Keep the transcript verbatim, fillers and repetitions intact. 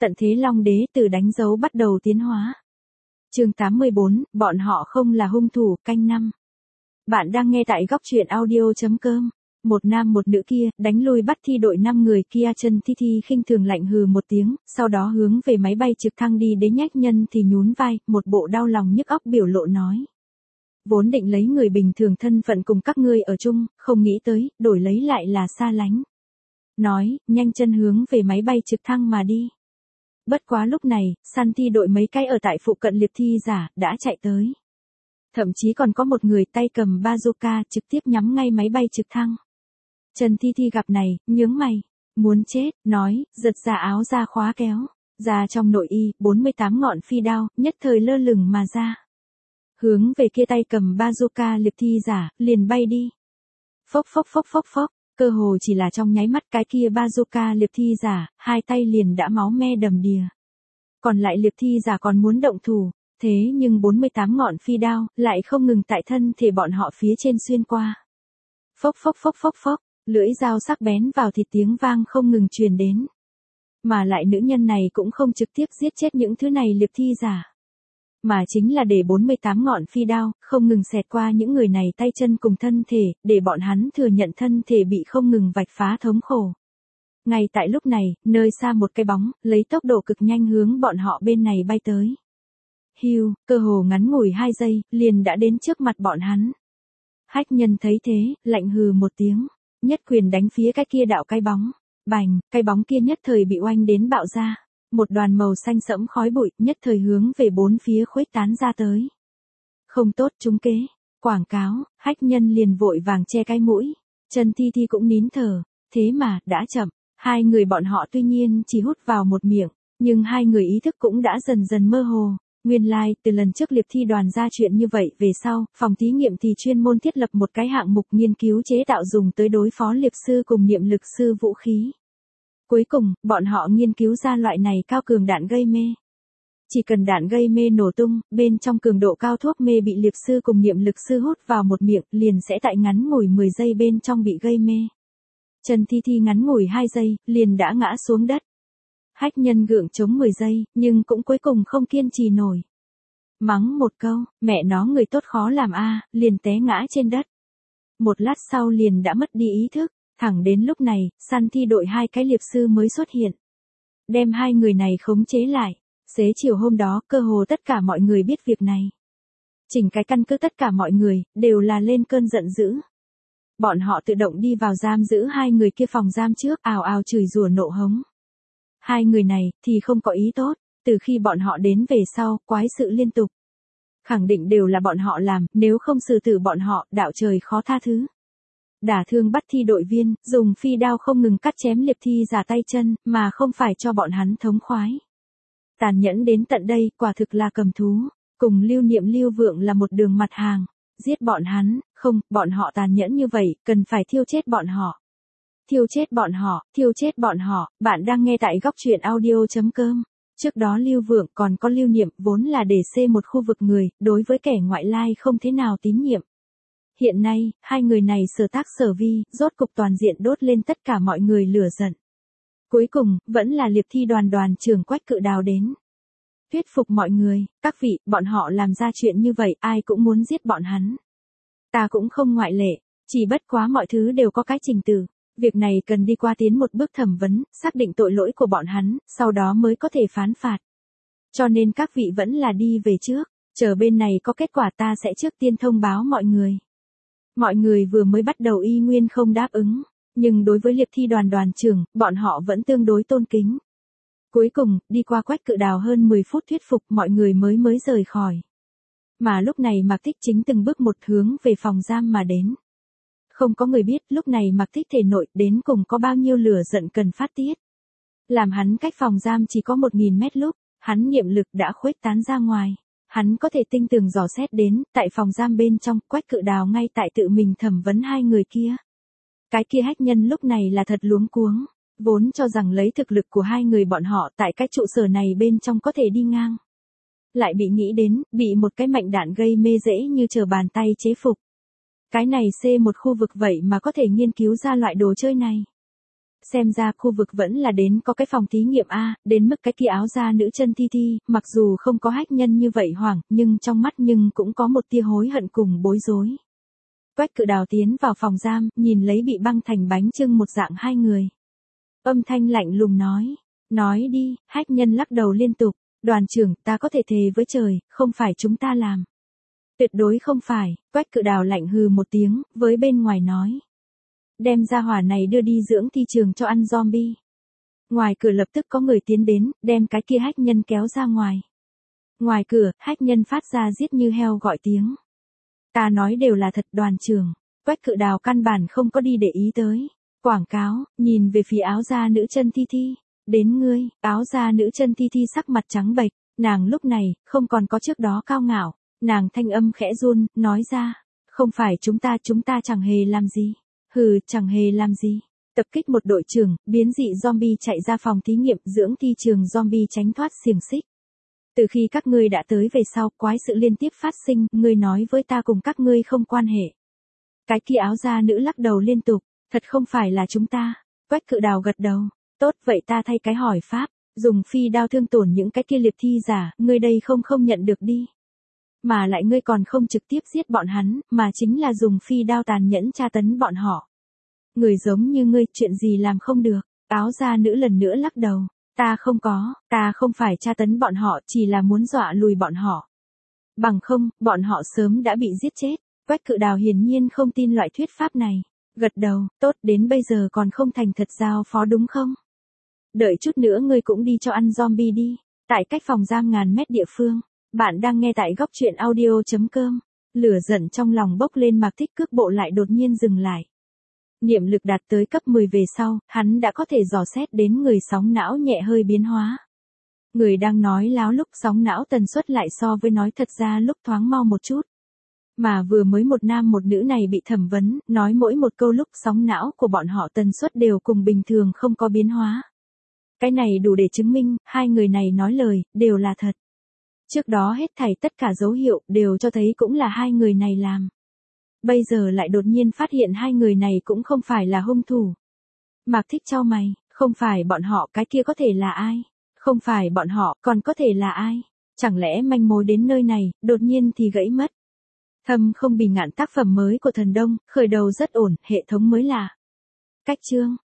Tận thế Long Đế từ đánh dấu bắt đầu tiến hóa. Chương tám mươi bốn, bọn họ không là hung thủ, canh năm. Bạn đang nghe tại góc truyện audio chấm com. Một nam một nữ kia, đánh lui bắt thi đội năm người kia. Chân Thi Thi khinh thường lạnh hừ một tiếng, sau đó hướng về máy bay trực thăng đi đến. Nhách Nhân thì nhún vai, một bộ đau lòng nhức óc biểu lộ nói. Vốn định lấy người bình thường thân phận cùng các ngươi ở chung, không nghĩ tới, đổi lấy lại là xa lánh. Nói, nhanh chân hướng về máy bay trực thăng mà đi. Bất quá lúc này, săn thi đội mấy cái ở tại phụ cận liệp thi giả, đã chạy tới. Thậm chí còn có một người tay cầm bazooka trực tiếp nhắm ngay máy bay trực thăng. Trần Thi Thi gặp này, nhướng mày, muốn chết, nói, giật ra áo ra khóa kéo, ra trong nội y, bốn mươi tám ngọn phi đao, nhất thời lơ lửng mà ra. Hướng về kia tay cầm bazooka liệp thi giả, liền bay đi. Phốc phốc phốc phốc phốc, cơ hồ chỉ là trong nháy mắt cái kia bazooka liệp thi giả, hai tay liền đã máu me đầm đìa. Còn lại liệp thi giả còn muốn động thủ, thế nhưng bốn mươi tám ngọn phi đao, lại không ngừng tại thân thể bọn họ phía trên xuyên qua. Phốc phốc phốc phốc phốc, lưỡi dao sắc bén vào thịt tiếng vang không ngừng truyền đến. Mà lại nữ nhân này cũng không trực tiếp giết chết những thứ này liệp thi giả. Mà chính là để bốn mươi tám ngọn phi đao, không ngừng xẹt qua những người này tay chân cùng thân thể, để bọn hắn thừa nhận thân thể bị không ngừng vạch phá thống khổ. Ngay tại lúc này, nơi xa một cái bóng, lấy tốc độ cực nhanh hướng bọn họ bên này bay tới. Hiu, cơ hồ ngắn ngủi hai giây, liền đã đến trước mặt bọn hắn. Hách Nhân thấy thế, lạnh hừ một tiếng, nhất quyền đánh phía cái kia đạo cái bóng. Bành, cái bóng kia nhất thời bị oanh đến bạo ra. Một đoàn màu xanh sẫm khói bụi, nhất thời hướng về bốn phía khuếch tán ra tới. Không tốt trúng kế, quảng cáo, Hách Nhân liền vội vàng che cái mũi. Trần Thi Thi cũng nín thở, thế mà, đã chậm. Hai người bọn họ tuy nhiên chỉ hút vào một miệng, nhưng hai người ý thức cũng đã dần dần mơ hồ. Nguyên lai, like, từ lần trước liệp thi đoàn ra chuyện như vậy về sau, phòng thí nghiệm thì chuyên môn thiết lập một cái hạng mục nghiên cứu chế tạo dùng tới đối phó liệp sư cùng niệm lực sư vũ khí. Cuối cùng, bọn họ nghiên cứu ra loại này cao cường đạn gây mê. Chỉ cần đạn gây mê nổ tung, bên trong cường độ cao thuốc mê bị liệp sư cùng niệm lực sư hút vào một miệng, liền sẽ tại ngắn ngủi mười giây bên trong bị gây mê. Trần Thi Thi ngắn ngủi hai giây, liền đã ngã xuống đất. Hách Nhân gượng chống mười giây, nhưng cũng cuối cùng không kiên trì nổi. Mắng một câu, mẹ nó người tốt khó làm a, liền té ngã trên đất. Một lát sau liền đã mất đi ý thức, thẳng đến lúc này, săn thi đội hai cái liệp sư mới xuất hiện. Đem hai người này khống chế lại, xế chiều hôm đó cơ hồ tất cả mọi người biết việc này. Chỉnh cái căn cứ tất cả mọi người, đều là lên cơn giận dữ. Bọn họ tự động đi vào giam giữ hai người kia phòng giam trước, ào ào chửi rủa nộ hống. Hai người này, thì không có ý tốt, từ khi bọn họ đến về sau, quái sự liên tục. Khẳng định đều là bọn họ làm, nếu không xử tử bọn họ, đạo trời khó tha thứ. Đả thương bắt thi đội viên, dùng phi đao không ngừng cắt chém liệp thi giả tay chân, mà không phải cho bọn hắn thống khoái. Tàn nhẫn đến tận đây, quả thực là cầm thú, cùng Lưu Niệm Lưu Vượng là một đường mặt hàng, giết bọn hắn, không, bọn họ tàn nhẫn như vậy, cần phải thiêu chết bọn họ. Thiêu chết bọn họ, thiêu chết bọn họ, bạn đang nghe tại góc truyện audio chấm com. Trước đó Lưu Vượng còn có Lưu Niệm vốn là để xê một khu vực người, đối với kẻ ngoại lai không thế nào tín nhiệm. Hiện nay, hai người này sở tác sở vi, rốt cục toàn diện đốt lên tất cả mọi người lửa giận. Cuối cùng, vẫn là liệp thi đoàn đoàn trưởng Quách Cự Đào đến. Thuyết phục mọi người, các vị, bọn họ làm ra chuyện như vậy, ai cũng muốn giết bọn hắn. Ta cũng không ngoại lệ, chỉ bất quá mọi thứ đều có cái trình tự. Việc này cần đi qua tiến một bước thẩm vấn, xác định tội lỗi của bọn hắn, sau đó mới có thể phán phạt. Cho nên các vị vẫn là đi về trước, chờ bên này có kết quả ta sẽ trước tiên thông báo mọi người. Mọi người vừa mới bắt đầu y nguyên không đáp ứng, nhưng đối với liệp thi đoàn đoàn trưởng, bọn họ vẫn tương đối tôn kính. Cuối cùng, đi qua Quách Cự Đào hơn mười phút thuyết phục mọi người mới mới rời khỏi. Mà lúc này Mạc Tích chính từng bước một hướng về phòng giam mà đến. Không có người biết lúc này Mạc Tích thể nội đến cùng có bao nhiêu lửa giận cần phát tiết. Làm hắn cách phòng giam chỉ có một nghìn mét lúc, hắn niệm lực đã khuếch tán ra ngoài. Hắn có thể tinh tường dò xét đến, tại phòng giam bên trong, Quách Cự Đào ngay tại tự mình thẩm vấn hai người kia. Cái kia Hách Nhân lúc này là thật luống cuống, vốn cho rằng lấy thực lực của hai người bọn họ tại cái trụ sở này bên trong có thể đi ngang. Lại bị nghĩ đến, bị một cái mệnh đạn gây mê dễ như trở bàn tay chế phục. Cái này xê một khu vực vậy mà có thể nghiên cứu ra loại đồ chơi này. xem ra khu vực vẫn là đến có cái phòng thí nghiệm A, đến mức cái kia áo da nữ chân Thi Thi, mặc dù không có hách nhân như vậy hoảng, nhưng trong mắt nhưng cũng có một tia hối hận cùng bối rối. Quách Cự Đào tiến vào phòng giam, nhìn lấy bị băng thành bánh chưng một dạng hai người. Âm thanh lạnh lùng nói, nói đi, hách nhân lắc đầu liên tục, đoàn trưởng, ta có thể thề với trời, không phải chúng ta làm. Tuyệt đối không phải, Quách Cự Đào lạnh hừ một tiếng, với bên ngoài nói. Đem ra hỏa này đưa đi dưỡng thi trường cho ăn zombie. Ngoài cửa lập tức có người tiến đến, đem cái kia hách nhân kéo ra ngoài. Ngoài cửa, hách nhân phát ra giết như heo gọi tiếng. Ta nói đều là thật, đoàn trưởng. Quách Cự Đào căn bản không có đi để ý tới. Quảng cáo, nhìn về phía áo da nữ chân Thi Thi. Đến ngươi, áo da nữ chân Thi Thi sắc mặt trắng bệch, nàng lúc này, không còn có trước đó cao ngạo. Nàng thanh âm khẽ run, nói ra. Không phải chúng ta, chúng ta chẳng hề làm gì. Hừ, chẳng hề làm gì. Tập kích một đội trưởng, biến dị zombie chạy ra phòng thí nghiệm dưỡng thi trường zombie tránh thoát xiềng xích. Từ khi các ngươi đã tới về sau, quái sự liên tiếp phát sinh, ngươi nói với ta cùng các ngươi không quan hệ. Cái kia áo da nữ lắc đầu liên tục, thật không phải là chúng ta. Quách Cự Đào gật đầu, tốt vậy ta thay cái hỏi pháp, dùng phi đao thương tổn những cái kia liệt thi giả, ngươi đây không không nhận được đi. Mà lại ngươi còn không trực tiếp giết bọn hắn, mà chính là dùng phi đao tàn nhẫn tra tấn bọn họ. Người giống như ngươi, chuyện gì làm không được, áo da nữ lần nữa lắc đầu, ta không có, ta không phải tra tấn bọn họ, chỉ là muốn dọa lùi bọn họ. Bằng không, bọn họ sớm đã bị giết chết. Quách Cự Đào hiển nhiên không tin loại thuyết pháp này, gật đầu, tốt, đến bây giờ còn không thành thật giao phó đúng không? Đợi chút nữa ngươi cũng đi cho ăn zombie đi, tại cách phòng giam ngàn mét địa phương. Bạn đang nghe tại góc truyện audio.com. Lửa giận trong lòng bốc lên, Mạc Thích cước bộ lại đột nhiên dừng lại. Niệm lực đạt tới cấp mười về sau, hắn đã có thể dò xét đến người sóng não nhẹ hơi biến hóa. Người đang nói láo lúc sóng não tần suất lại so với nói thật ra lúc thoáng mau một chút. Mà vừa mới một nam một nữ này bị thẩm vấn, nói mỗi một câu lúc sóng não của bọn họ tần suất đều cùng bình thường không có biến hóa. Cái này đủ để chứng minh, hai người này nói lời, đều là thật. Trước đó hết thảy tất cả dấu hiệu đều cho thấy cũng là hai người này làm. Bây giờ lại đột nhiên phát hiện hai người này cũng không phải là hung thủ. Mạc Thích chau mày, không phải bọn họ, cái kia có thể là ai? Không phải bọn họ, còn có thể là ai? Chẳng lẽ manh mối đến nơi này, đột nhiên thì gãy mất? Thâm Không Bì Ngạn tác phẩm mới của Thần Đông, khởi đầu rất ổn, hệ thống mới lạ. Cách chương